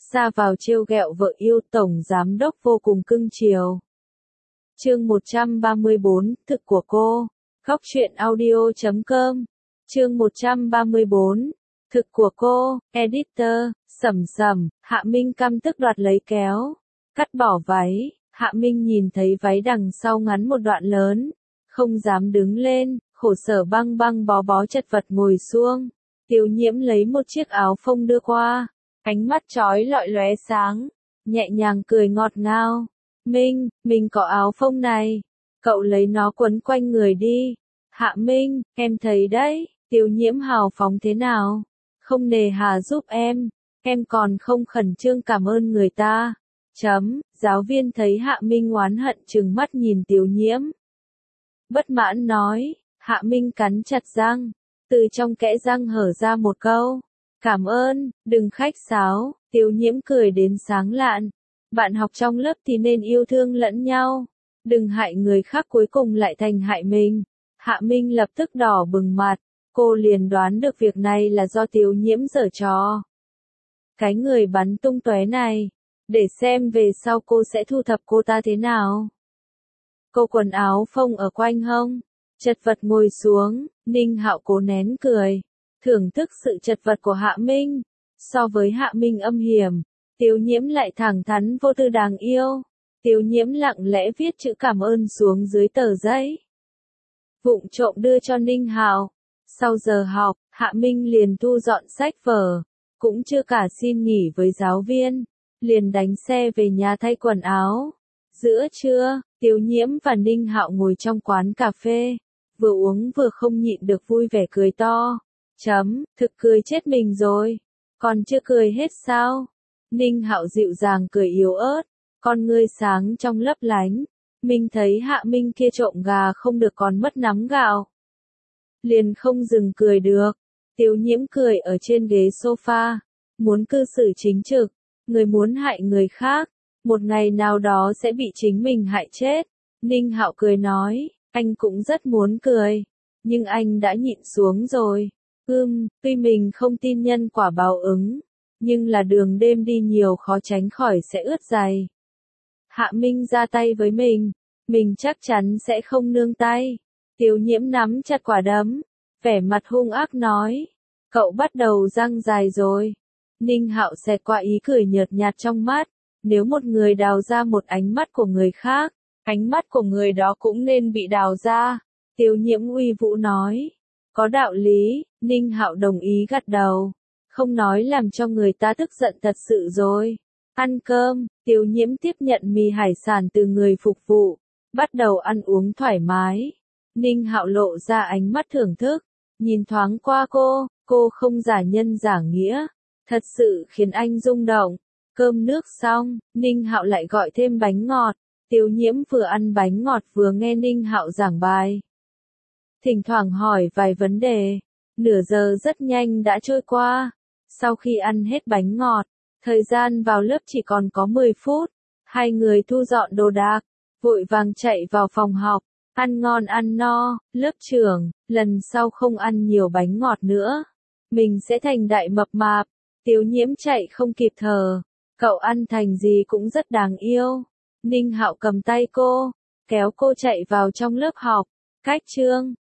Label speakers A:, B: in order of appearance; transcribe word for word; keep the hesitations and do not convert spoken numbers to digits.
A: ra vào trêu ghẹo vợ yêu, tổng giám đốc vô cùng cưng chiều. Chương một trăm ba mươi bốn, thực của cô. Góc truyện audio chấm com. Chương một trăm ba mươi bốn, thực của cô. Editor, Sầm Sầm. Hạ Minh căm tức đoạt lấy kéo, cắt bỏ váy. Hạ Minh nhìn thấy váy đằng sau ngắn một đoạn lớn, không dám đứng lên, khổ sở băng băng bó bó chật vật ngồi xuống. Tiêu Nhiễm lấy một chiếc áo phông đưa qua, ánh mắt chói lọi lóe sáng, nhẹ nhàng cười ngọt ngào. Minh, mình có áo phông này, cậu lấy nó quấn quanh người đi. Hạ Minh, em thấy đấy, Tiêu Nhiễm hào phóng thế nào, không nề hà giúp em, em còn không khẩn trương cảm ơn người ta. Chấm, giáo viên thấy Hạ Minh oán hận trừng mắt nhìn Tiêu Nhiễm. Bất mãn nói, Hạ Minh cắn chặt răng, từ trong kẽ răng hở ra một câu, cảm ơn, đừng khách sáo. Tiêu Nhiễm cười đến sáng lạn, bạn học trong lớp thì nên yêu thương lẫn nhau, đừng hại người khác cuối cùng lại thành hại mình. Hạ Minh lập tức đỏ bừng mặt, cô liền đoán được việc này là do Tiêu Nhiễm giở trò. Cái người bắn tung tóe này, để xem về sau cô sẽ thu thập cô ta thế nào. Cô quần áo phông ở quanh hông, chật vật ngồi xuống, Ninh Hạo cố nén cười, thưởng thức sự chật vật của Hạ Minh. So với Hạ Minh âm hiểm, Tiêu Nhiễm lại thẳng thắn vô tư đáng yêu. Tiêu Nhiễm lặng lẽ viết chữ cảm ơn xuống dưới tờ giấy, vụng trộm đưa cho Ninh Hạo. Sau giờ học, Hạ Minh liền thu dọn sách vở, cũng chưa cả xin nghỉ với giáo viên, liền đánh xe về nhà thay quần áo. Giữa trưa, Tiêu Nhiễm và Ninh Hạo ngồi trong quán cà phê, vừa uống vừa không nhịn được vui vẻ cười to. Chấm, thực cười chết mình rồi, còn chưa cười hết sao? Ninh Hạo dịu dàng cười yếu ớt, con ngươi sáng trong lấp lánh. Mình thấy Hạ Minh kia trộm gà không được còn mất nắm gạo, liền không dừng cười được. Tiêu Nhiễm cười ở trên ghế sofa, muốn cư xử chính trực, người muốn hại người khác, một ngày nào đó sẽ bị chính mình hại chết. Ninh Hạo cười nói, anh cũng rất muốn cười, nhưng anh đã nhịn xuống rồi. Ừm, tuy mình không tin nhân quả báo ứng, nhưng là đường đêm đi nhiều khó tránh khỏi sẽ ướt giày. Hạ Minh ra tay với mình, mình chắc chắn sẽ không nương tay. Tiêu Nhiễm nắm chặt quả đấm, vẻ mặt hung ác nói, cậu bắt đầu răng dài rồi. Ninh Hạo xẹt qua ý cười nhợt nhạt trong mắt, nếu một người đào ra một ánh mắt của người khác, ánh mắt của người đó cũng nên bị đào ra. Tiêu Nhiễm uy vũ nói, có đạo lý. Ninh Hạo đồng ý gật đầu, không nói làm cho người ta tức giận thật sự rồi. Ăn cơm, Tiêu Nhiễm tiếp nhận mì hải sản từ người phục vụ, bắt đầu ăn uống thoải mái. Ninh Hạo lộ ra ánh mắt thưởng thức, nhìn thoáng qua cô, cô không giả nhân giả nghĩa, thật sự khiến anh rung động. Cơm nước xong, Ninh Hạo lại gọi thêm bánh ngọt. Tiêu Nhiễm vừa ăn bánh ngọt vừa nghe Ninh Hạo giảng bài, thỉnh thoảng hỏi vài vấn đề. Nửa giờ rất nhanh đã trôi qua. Sau khi ăn hết bánh ngọt, thời gian vào lớp chỉ còn có mười phút. Hai người thu dọn đồ đạc, vội vàng chạy vào phòng học, ăn ngon ăn no. Lớp trưởng, lần sau không ăn nhiều bánh ngọt nữa, mình sẽ thành đại mập mạp. Tiêu Nhiễm chạy không kịp thở, cậu ăn thành gì cũng rất đáng yêu. Ninh Hạo cầm tay cô, kéo cô chạy vào trong lớp học. Cách chương,